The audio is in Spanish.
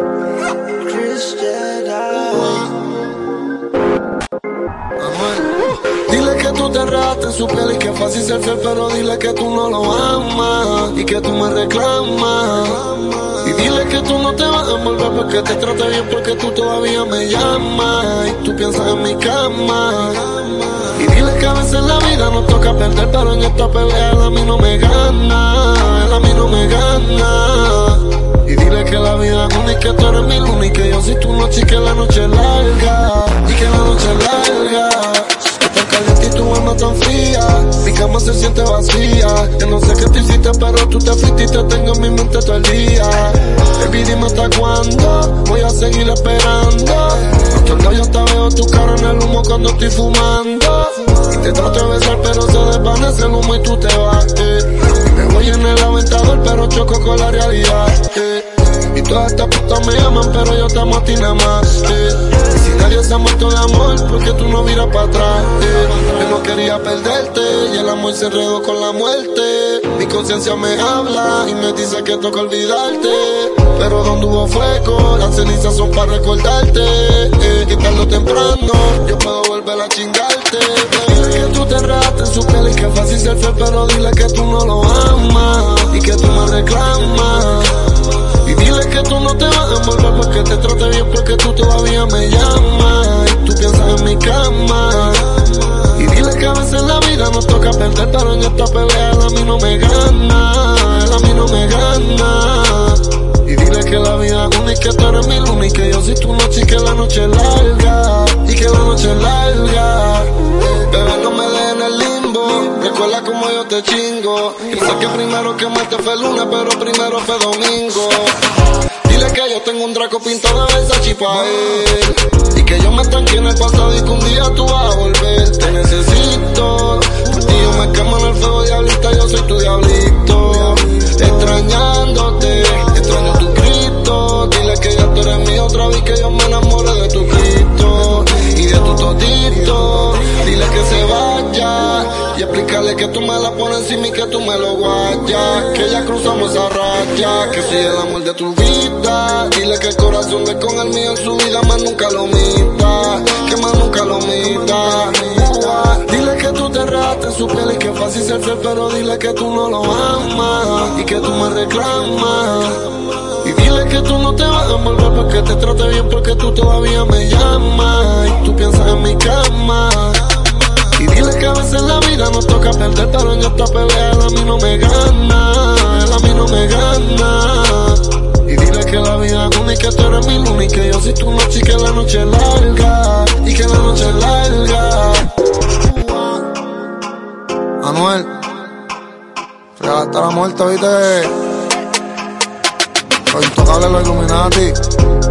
Dile que tú te enredaste en su piel y que es fácil ser fiel, pero dile que tú no lo amas y que tú me reclamas. Y dile que tú no te vas a envolver porque te trate bien, porque tú todavía me llamas y tú piensas en mi cama. Y dile que a veces en la vida nos toca perder, pero en esta pelea él a mí no me gana, él a mí no me gana. Y dile que la vida es única, que tú eres mi luna y que yo soy tu noche y que la noche es larga, y que la noche es larga. Estás caliente y tu alma tan fría, mi cama se siente vacía. Yo no sé qué tú hiciste, pero tú te fuiste y te tengo en mi mente todo el día. Baby, dime hasta cuándo voy a seguir esperando. Otro yo te veo tu cara en el humo cuando estoy fumando. Y te trato de besar, pero se desvanece el humo y tú te vas. Me voy en el aventador, pero choco con la realidad. Y todas estas putas me aman, pero yo te amo a ti nada más. Y si nadie se ha muerto de amor, porque tú no miras para atrás. Yo no quería perderte y el amor se enredó con la muerte. Mi conciencia me habla y me dice que toca olvidarte, pero donde hubo fuego, las cenizas son para recordarte. Que tarde o temprano yo puedo volver a chingarte. Dile que tú te enredaste en su piel y que es fácil ser fiel, pero dile que tú no lo amas y que tú me reclamas. Y dile que tú no te vas a envolver porque te trate bien, porque tú todavía me llamas y tú piensas en mi cama. Y dile que a veces en la vida nos toca perder, pero en esta pelea él a mí no me gana, él a mí no me gana. Y dile que la vida es única, que tú eres mi luna y que yo soy tu noche y que la noche es larga, y que la noche es larga. Bebé, no me dejes en el limbo, recuerda como yo te chingo. Y sé que primero que muerte fue lunes, pero primero fue domingo. Dile que yo tengo un Draco pintado de Versace pa' él, y que yo me estanqué en el pasado y que un día tú vas a volver. Te necesito, por ti yo me quemo en el fuego, diablita, yo soy tu diablito. Extrañándote, extraño tu grito. Dile que ya tú eres mío otra vez, que yo me enamore de tu grito y de tu todito. Dile que se vaya y explícale que tú me la pones encima y que tú me lo guayas, que ya cruzamos esa raya, que soy el amor de tu vida. Dile que el corazón de con el mío en su vida más nunca lo mita, que más nunca lo mita. Dile que tú te enredaste en su piel y que es fácil ser fiel, pero dile que tú no lo amas y que tú me reclamas. Y dile que tú no te vas a envolver porque te trate bien, porque tú todavía me llamas y tú piensas en mi cama. Y dile que a veces en la vida nos toca perder, pero en esta pelea él a mí no me gana, él a mí no me gana. Y dile que la vida es única, que tú eres mi luna y que yo soy tu noche y que la noche es larga, y que la noche es larga. Anuel, hasta la muerte, ¿viste? Los intocables, los Illuminati.